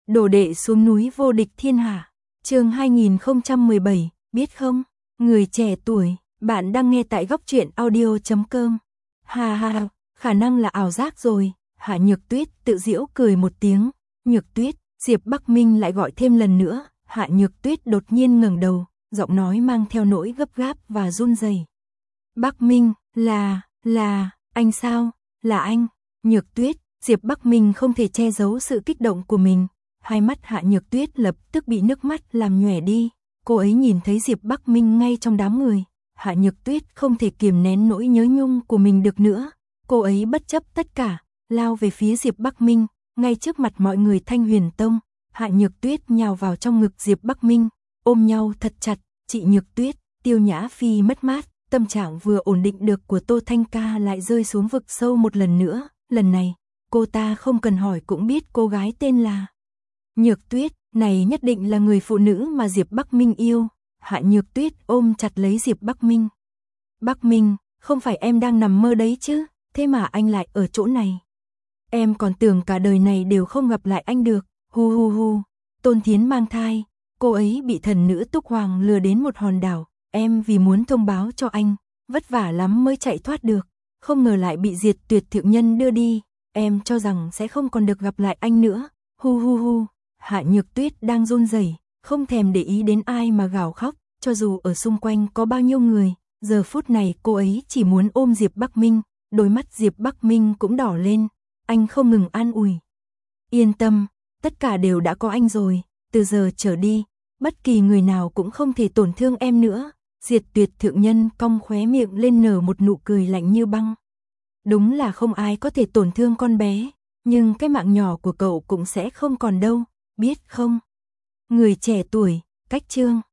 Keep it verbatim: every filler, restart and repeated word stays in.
Đồ đệ xuống núi vô địch thiên hạ. Chương hai nghìn không trăm mười bảy, biết không? Người trẻ tuổi, bạn đang nghe tại góc truyện audio chấm com. Ha ha ha, khả năng là ảo giác rồi. Hạ Nhược Tuyết tự giễu cười một tiếng. Nhược Tuyết, Diệp Bắc Minh lại gọi thêm lần nữa. Hạ Nhược Tuyết đột nhiên ngẩng đầu, giọng nói mang theo nỗi gấp gáp và run rẩy. Bắc Minh, là, là, anh sao? Là anh. Nhược Tuyết, Diệp Bắc Minh không thể che giấu sự kích động của mình. Hai mắt Hạ Nhược Tuyết lập tức bị nước mắt làm nhòe đi. Cô ấy nhìn thấy Diệp Bắc Minh ngay trong đám người. Hạ Nhược Tuyết không thể kiềm nén nỗi nhớ nhung của mình được nữa. Cô ấy bất chấp tất cả, lao về phía Diệp Bắc Minh, ngay trước mặt mọi người Thanh Huyền Tông. Hạ Nhược Tuyết nhào vào trong ngực Diệp Bắc Minh, ôm nhau thật chặt. Chị Nhược Tuyết, Tiêu Nhã Phi mất mát, tâm trạng vừa ổn định được của Tô Thanh Ca lại rơi xuống vực sâu một lần nữa. Lần này, cô ta không cần hỏi cũng biết cô gái tên là Nhược Tuyết, này nhất định là người phụ nữ mà Diệp Bắc Minh yêu. Hạ Nhược Tuyết ôm chặt lấy Diệp Bắc Minh. Bắc Minh, không phải em đang nằm mơ đấy chứ, thế mà anh lại ở chỗ này. Em còn tưởng cả đời này đều không gặp lại anh được, hu hu hu. Tôn Thiến mang thai, cô ấy bị thần nữ Túc Hoàng lừa đến một hòn đảo, em vì muốn thông báo cho anh, vất vả lắm mới chạy thoát được, không ngờ lại bị Diệt Tuyệt Thượng Nhân đưa đi, em cho rằng sẽ không còn được gặp lại anh nữa, hu hu hu. Hạ Nhược Tuyết đang run rẩy, không thèm để ý đến ai mà gào khóc, cho dù ở xung quanh có bao nhiêu người, giờ phút này cô ấy chỉ muốn ôm Diệp Bắc Minh, đôi mắt Diệp Bắc Minh cũng đỏ lên, anh không ngừng an ủi. Yên tâm, tất cả đều đã có anh rồi, từ giờ trở đi, bất kỳ người nào cũng không thể tổn thương em nữa. Diệt Tuyệt Thượng Nhân cong khóe miệng lên nở một nụ cười lạnh như băng. Đúng là không ai có thể tổn thương con bé, nhưng cái mạng nhỏ của cậu cũng sẽ không còn đâu, biết không? Người trẻ tuổi, cách chương.